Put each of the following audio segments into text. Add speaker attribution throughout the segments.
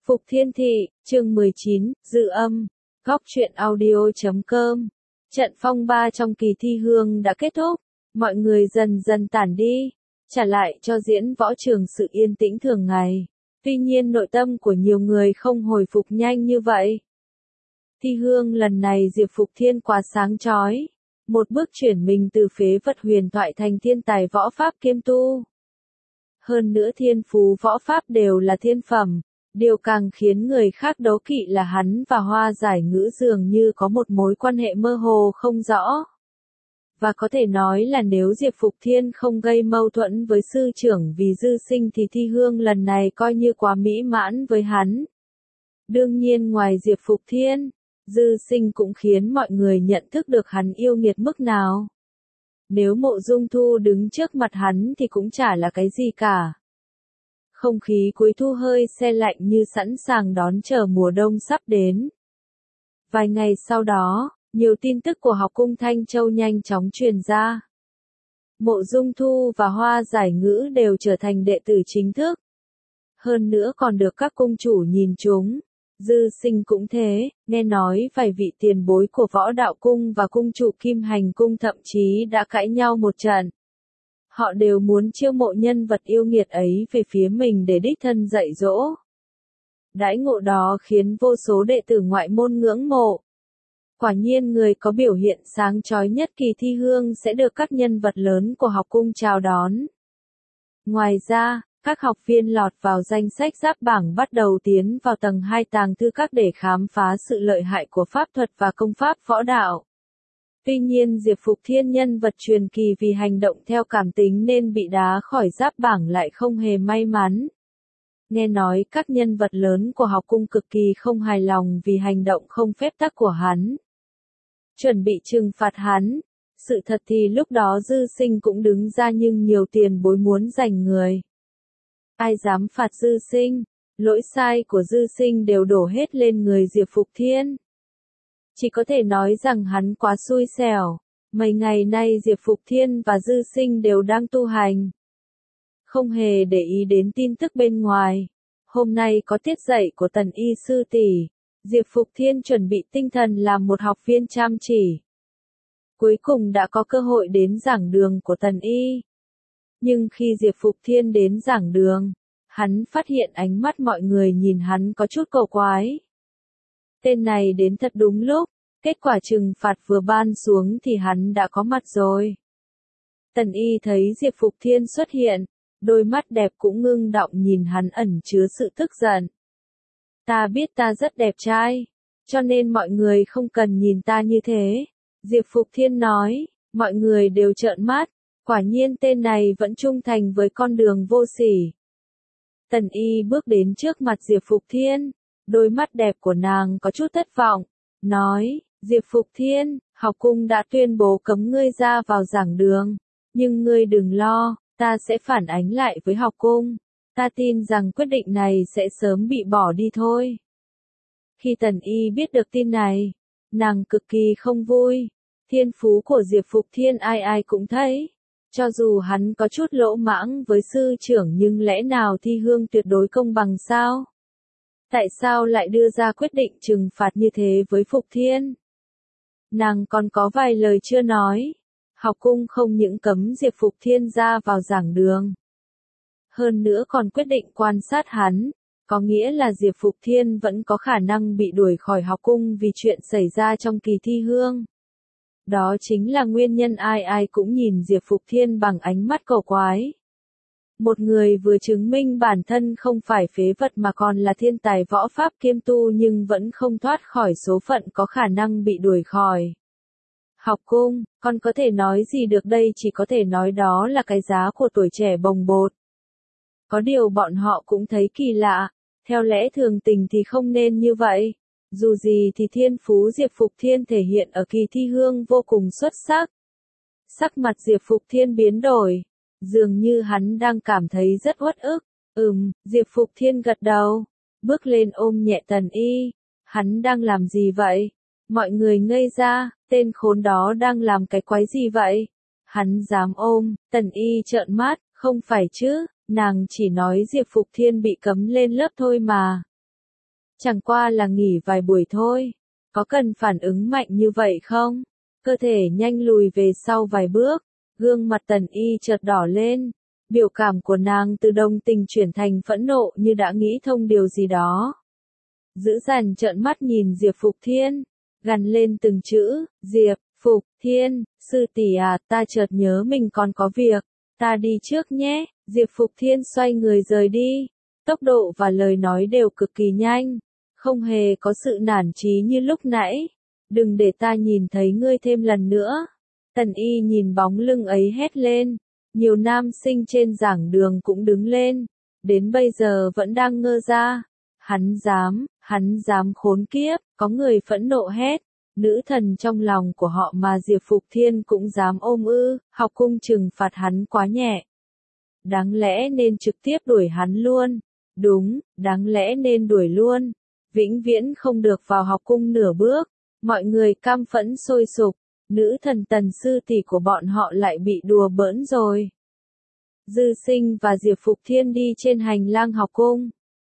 Speaker 1: Phục Thiên Thị, chương 19, Dự âm, góc truyện audio.com. Trận phong ba trong kỳ thi hương đã kết thúc, mọi người dần dần tản đi, trả lại cho diễn võ trường sự yên tĩnh thường ngày. Tuy nhiên nội tâm của nhiều người không hồi phục nhanh như vậy. Thi hương lần này Diệp Phục Thiên quá sáng chói, một bước chuyển mình từ phế vật huyền thoại thành thiên tài võ pháp kiêm tu. Hơn nữa thiên phú võ pháp đều là thiên phẩm. Điều càng khiến người khác đố kỵ là hắn và Hoa Giải Ngữ dường như có một mối quan hệ mơ hồ không rõ. Và có thể nói là nếu Diệp Phục Thiên không gây mâu thuẫn với sư trưởng vì Dư Sinh thì thi hương lần này coi như quá mỹ mãn với hắn. Đương nhiên ngoài Diệp Phục Thiên, Dư Sinh cũng khiến mọi người nhận thức được hắn yêu nghiệt mức nào. Nếu Mộ Dung Thu đứng trước mặt hắn thì cũng chả là cái gì cả. Không khí cuối thu hơi se lạnh như sẵn sàng đón chờ mùa đông sắp đến. Vài ngày sau đó, nhiều tin tức của học cung Thanh Châu nhanh chóng truyền ra. Mộ Dung Thu và Hoa Giải Ngữ đều trở thành đệ tử chính thức. Hơn nữa còn được các cung chủ nhìn chúng. Dư Sinh cũng thế, nghe nói vài vị tiền bối của Võ Đạo Cung và cung chủ Kim Hành Cung thậm chí đã cãi nhau một trận. Họ đều muốn chiêu mộ nhân vật yêu nghiệt ấy về phía mình để đích thân dạy dỗ. Đãi ngộ đó khiến vô số đệ tử ngoại môn ngưỡng mộ. Quả nhiên người có biểu hiện sáng chói nhất kỳ thi hương sẽ được các nhân vật lớn của học cung chào đón. Ngoài ra, các học viên lọt vào danh sách giáp bảng bắt đầu tiến vào tầng 2 tàng thư các để khám phá sự lợi hại của pháp thuật và công pháp võ đạo. Tuy nhiên Diệp Phục Thiên nhân vật truyền kỳ vì hành động theo cảm tính nên bị đá khỏi giáp bảng lại không hề may mắn. Nghe nói các nhân vật lớn của học cung cực kỳ không hài lòng vì hành động không phép tắc của hắn. Chuẩn bị trừng phạt hắn. Sự thật thì lúc đó Dư Sinh cũng đứng ra nhưng nhiều tiền bối muốn giành người. Ai dám phạt Dư Sinh? Lỗi sai của Dư Sinh đều đổ hết lên người Diệp Phục Thiên. Chỉ có thể nói rằng hắn quá xui xẻo. Mấy ngày nay Diệp Phục Thiên và Dư Sinh đều đang tu hành. Không hề để ý đến tin tức bên ngoài. Hôm nay có tiết dạy của Tần Y sư tỷ. Diệp Phục Thiên chuẩn bị tinh thần làm một học viên chăm chỉ. Cuối cùng đã có cơ hội đến giảng đường của Tần Y. Nhưng khi Diệp Phục Thiên đến giảng đường, hắn phát hiện ánh mắt mọi người nhìn hắn có chút cổ quái. Tên này đến thật đúng lúc, kết quả trừng phạt vừa ban xuống thì hắn đã có mặt rồi. Tần Y thấy Diệp Phục Thiên xuất hiện, đôi mắt đẹp cũng ngưng đọng nhìn hắn ẩn chứa sự tức giận. Ta biết ta rất đẹp trai, cho nên mọi người không cần nhìn ta như thế. Diệp Phục Thiên nói, mọi người đều trợn mắt, quả nhiên tên này vẫn trung thành với con đường vô sỉ. Tần Y bước đến trước mặt Diệp Phục Thiên. Đôi mắt đẹp của nàng có chút thất vọng, nói, Diệp Phục Thiên, học cung đã tuyên bố cấm ngươi ra vào giảng đường, nhưng ngươi đừng lo, ta sẽ phản ánh lại với học cung, ta tin rằng quyết định này sẽ sớm bị bỏ đi thôi. Khi Tần Y biết được tin này, nàng cực kỳ không vui, thiên phú của Diệp Phục Thiên ai ai cũng thấy. Cho dù hắn có chút lỗ mãng với sư trưởng nhưng lẽ nào thi hương tuyệt đối công bằng sao? Tại sao lại đưa ra quyết định trừng phạt như thế với Phục Thiên? Nàng còn có vài lời chưa nói. Học cung không những cấm Diệp Phục Thiên ra vào giảng đường. Hơn nữa còn quyết định quan sát hắn. Có nghĩa là Diệp Phục Thiên vẫn có khả năng bị đuổi khỏi học cung vì chuyện xảy ra trong kỳ thi hương. Đó chính là nguyên nhân ai ai cũng nhìn Diệp Phục Thiên bằng ánh mắt cổ quái. Một người vừa chứng minh bản thân không phải phế vật mà còn là thiên tài võ pháp kiêm tu nhưng vẫn không thoát khỏi số phận có khả năng bị đuổi khỏi học cung, còn có thể nói gì được đây, chỉ có thể nói đó là cái giá của tuổi trẻ bồng bột. Có điều bọn họ cũng thấy kỳ lạ, theo lẽ thường tình thì không nên như vậy. Dù gì thì thiên phú Diệp Phục Thiên thể hiện ở kỳ thi hương vô cùng xuất sắc. Sắc mặt Diệp Phục Thiên biến đổi. Dường như hắn đang cảm thấy rất uất ức. Diệp Phục Thiên gật đầu. Bước lên ôm nhẹ Tần Y. Hắn đang làm gì vậy? Mọi người ngây ra, tên khốn đó đang làm cái quái gì vậy? Hắn dám ôm, Tần Y trợn mắt, không phải chứ, nàng chỉ nói Diệp Phục Thiên bị cấm lên lớp thôi mà. Chẳng qua là nghỉ vài buổi thôi. Có cần phản ứng mạnh như vậy không? Cơ thể nhanh lùi về sau vài bước, gương mặt Tần Y chợt đỏ lên. Biểu cảm của nàng từ đồng tình chuyển thành phẫn nộ như đã nghĩ thông điều gì đó. Dữ dằn trợn mắt nhìn Diệp Phục Thiên, gằn lên từng chữ, Diệp Phục Thiên, sư tỷ à, ta chợt nhớ mình còn có việc, ta đi trước nhé. Diệp Phục Thiên xoay người rời đi, tốc độ và lời nói đều cực kỳ nhanh, không hề có sự nản chí như lúc nãy. Đừng để ta nhìn thấy ngươi thêm lần nữa. Tần Y nhìn bóng lưng ấy hét lên. Nhiều nam sinh trên giảng đường cũng đứng lên, đến bây giờ vẫn đang ngơ ra. Hắn dám khốn kiếp, có người phẫn nộ hét. Nữ thần trong lòng của họ mà Diệp Phục Thiên cũng dám ôm ư, học cung trừng phạt hắn quá nhẹ. Đáng lẽ nên trực tiếp đuổi hắn luôn. Đúng, đáng lẽ nên đuổi luôn. Vĩnh viễn không được vào học cung nửa bước. Mọi người căm phẫn sôi sục. Nữ thần Tần sư tỷ của bọn họ lại bị đùa bỡn rồi. Dư Sinh và Diệp Phục Thiên đi trên hành lang học cung.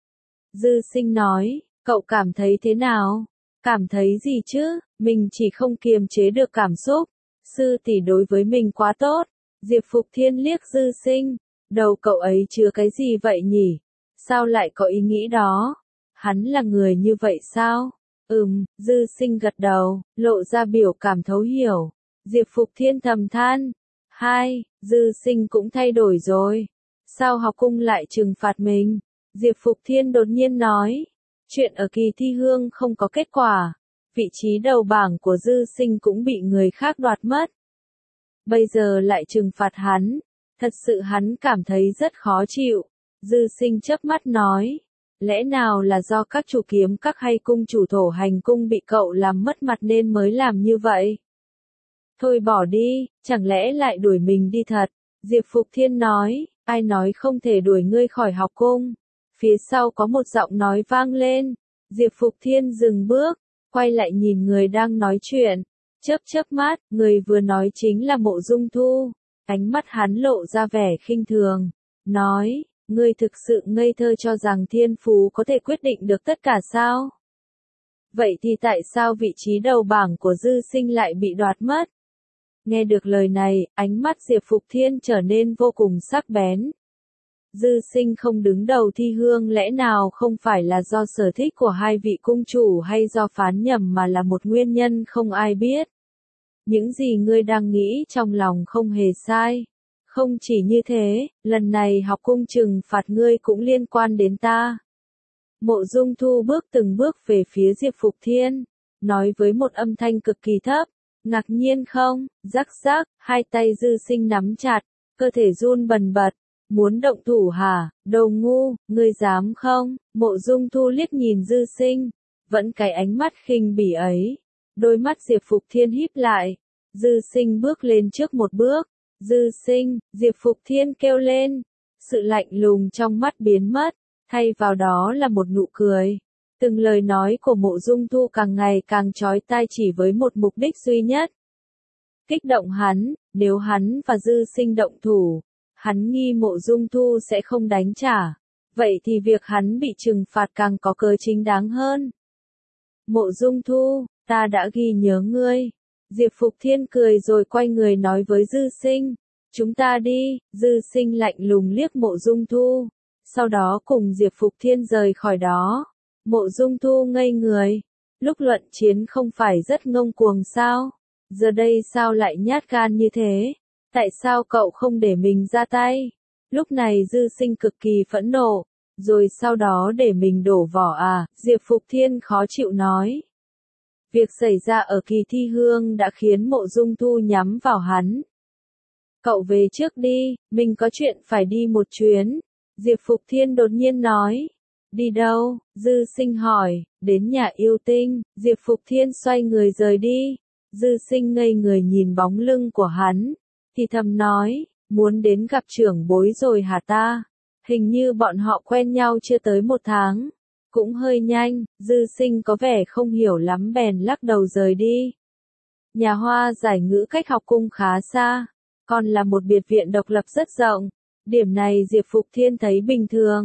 Speaker 1: Dư Sinh nói, cậu cảm thấy thế nào? Cảm thấy gì chứ? Mình chỉ không kiềm chế được cảm xúc. Sư tỷ đối với mình quá tốt. Diệp Phục Thiên liếc Dư Sinh. Đầu cậu ấy chứa cái gì vậy nhỉ? Sao lại có ý nghĩ đó? Hắn là người như vậy sao? Dư Sinh gật đầu, lộ ra biểu cảm thấu hiểu. Diệp Phục Thiên thầm than. Dư Sinh cũng thay đổi rồi. Sao học cung lại trừng phạt mình? Diệp Phục Thiên đột nhiên nói. Chuyện ở kỳ thi hương không có kết quả. Vị trí đầu bảng của Dư Sinh cũng bị người khác đoạt mất. Bây giờ lại trừng phạt hắn. Thật sự hắn cảm thấy rất khó chịu. Dư Sinh chớp mắt nói. Lẽ nào là do các chủ kiếm các hay cung chủ thổ hành cung bị cậu làm mất mặt nên mới làm như vậy? Thôi bỏ đi, chẳng lẽ lại đuổi mình đi thật? Diệp Phục Thiên nói, ai nói không thể đuổi ngươi khỏi học cung? Phía sau có một giọng nói vang lên. Diệp Phục Thiên dừng bước, quay lại nhìn người đang nói chuyện. Chớp mắt, người vừa nói chính là Mộ Dung Thu. Ánh mắt hắn lộ ra vẻ khinh thường. Nói, ngươi thực sự ngây thơ cho rằng thiên phú có thể quyết định được tất cả sao? Vậy thì tại sao vị trí đầu bảng của Dư Sinh lại bị đoạt mất? Nghe được lời này, ánh mắt Diệp Phục Thiên trở nên vô cùng sắc bén. Dư Sinh không đứng đầu thi hương lẽ nào không phải là do sở thích của hai vị cung chủ hay do phán nhầm mà là một nguyên nhân không ai biết. Những gì ngươi đang nghĩ trong lòng không hề sai. Không chỉ như thế, lần này học cung trừng phạt ngươi cũng liên quan đến ta. Mộ Dung Thu bước từng bước về phía Diệp Phục Thiên, nói với một âm thanh cực kỳ thấp. Ngạc nhiên không? Rắc rắc, hai tay Dư Sinh nắm chặt, cơ thể run bần bật. Muốn động thủ hả? Đồ ngu, ngươi dám không? Mộ Dung Thu liếc nhìn Dư Sinh, vẫn cái ánh mắt khinh bỉ ấy. Đôi mắt Diệp Phục Thiên híp lại. Dư Sinh bước lên trước một bước. Dư Sinh, Diệp Phục Thiên kêu lên. Sự lạnh lùng trong mắt biến mất, thay vào đó là một nụ cười. Từng lời nói của Mộ Dung Thu càng ngày càng chói tai chỉ với một mục đích duy nhất. Kích động hắn, nếu hắn và Dư Sinh động thủ, hắn nghi Mộ Dung Thu sẽ không đánh trả. Vậy thì việc hắn bị trừng phạt càng có cớ chính đáng hơn. Mộ Dung Thu, ta đã ghi nhớ ngươi. Diệp Phục Thiên cười rồi quay người nói với Dư Sinh. Chúng ta đi. Dư Sinh lạnh lùng liếc Mộ Dung Thu. Sau đó cùng Diệp Phục Thiên rời khỏi đó. Mộ Dung Thu ngây người. Lúc luận chiến không phải rất ngông cuồng sao? Giờ đây sao lại nhát gan như thế? Tại sao cậu không để mình ra tay? Lúc này Dư Sinh cực kỳ phẫn nộ. Rồi sau đó để mình đổ vỏ à? Diệp Phục Thiên khó chịu nói. Việc xảy ra ở kỳ thi hương đã khiến Mộ Dung Thu nhắm vào hắn. Cậu về trước đi, mình có chuyện phải đi một chuyến. Diệp Phục Thiên đột nhiên nói. Đi đâu? Dư Sinh hỏi. Đến nhà yêu tinh. Diệp Phục Thiên xoay người rời đi. Dư Sinh ngây người nhìn bóng lưng của hắn. Thì thầm nói, muốn đến gặp trưởng bối rồi hả ta? Hình như bọn họ quen nhau chưa tới 1 tháng. Cũng hơi nhanh. Dư Sinh có vẻ không hiểu lắm bèn lắc đầu rời đi. Nhà Hoa Giải Ngữ cách học cung khá xa, còn là một biệt viện độc lập rất rộng. Điểm này Diệp Phục Thiên thấy bình thường.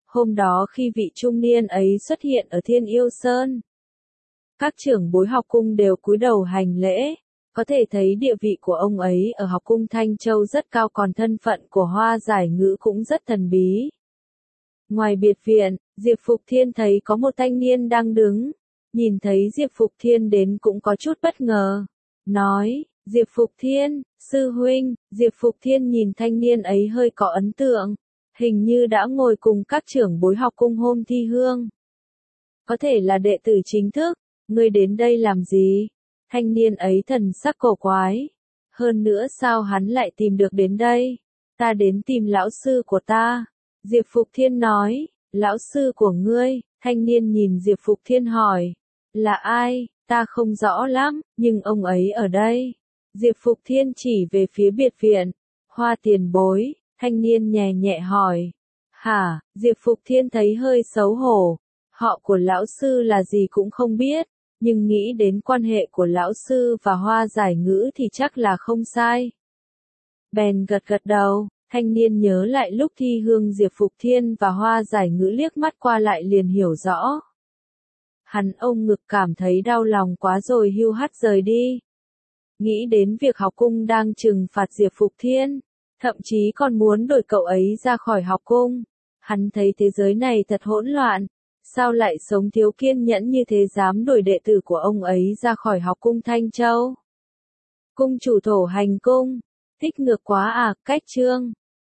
Speaker 1: Hôm đó khi vị trung niên ấy xuất hiện ở Thiên Yêu Sơn, các trưởng bối học cung đều cúi đầu hành lễ, có thể thấy địa vị của ông ấy ở học cung Thanh Châu rất cao, còn thân phận của Hoa Giải Ngữ cũng rất thần bí. Ngoài biệt viện, Diệp Phục Thiên thấy có một thanh niên đang đứng, nhìn thấy Diệp Phục Thiên đến cũng có chút bất ngờ, nói, Diệp Phục Thiên, sư huynh. Diệp Phục Thiên nhìn thanh niên ấy hơi có ấn tượng, hình như đã ngồi cùng các trưởng bối học cung hôm thi hương. Có thể là đệ tử chính thức, ngươi đến đây làm gì? Thanh niên ấy thần sắc cổ quái. Hơn nữa sao hắn lại tìm được đến đây? Ta đến tìm lão sư của ta. Diệp Phục Thiên nói, lão sư của ngươi. Thanh niên nhìn Diệp Phục Thiên hỏi, là ai? Ta không rõ lắm, nhưng ông ấy ở đây. Diệp Phục Thiên chỉ về phía biệt viện. Hoa tiền bối, thanh niên nhẹ nhẹ hỏi. Hả? Diệp Phục Thiên thấy hơi xấu hổ. Họ của lão sư là gì cũng không biết, nhưng nghĩ đến quan hệ của lão sư và Hoa Giải Ngữ thì chắc là không sai. Bèn gật gật đầu, thanh niên nhớ lại lúc thi hương Diệp Phục Thiên và Hoa Giải Ngữ liếc mắt qua lại liền hiểu rõ. Hắn ôm ngực cảm thấy đau lòng quá rồi hưu hắt rời đi. Nghĩ đến việc học cung đang trừng phạt Diệp Phục Thiên, thậm chí còn muốn đuổi cậu ấy ra khỏi học cung. Hắn thấy thế giới này thật hỗn loạn. Sao lại sống thiếu kiên nhẫn như thế, dám đuổi đệ tử của ông ấy ra khỏi học cung Thanh Châu? Cung chủ Thổ Hành Cung, thích ngược quá à, cách chương.